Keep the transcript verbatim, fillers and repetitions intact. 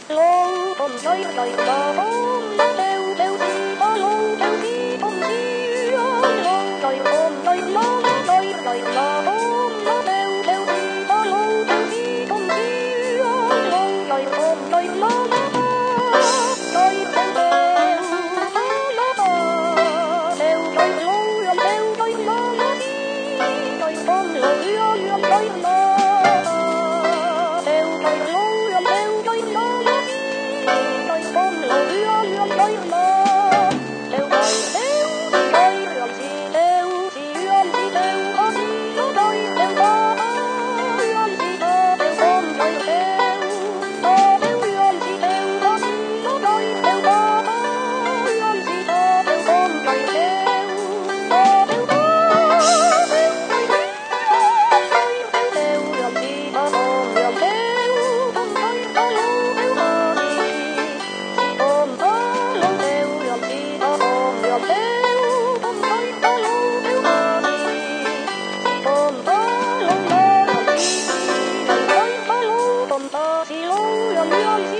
lâu còn chơi đời ta ôm nó theo theo đi ta lâu theo đi không đi lâu đời ôm đời nó đời đời ta ôm nó theo theo đi ta lâu theo đi không đi lâu đời ôm đời nó đời theo theo nó theo đời lâu theo đời nó đời ôm đời ôm đời nó Hãy subscribe cho kênh Ghiền Mì Gõ để không bỏ lỡ những video hấp dẫn.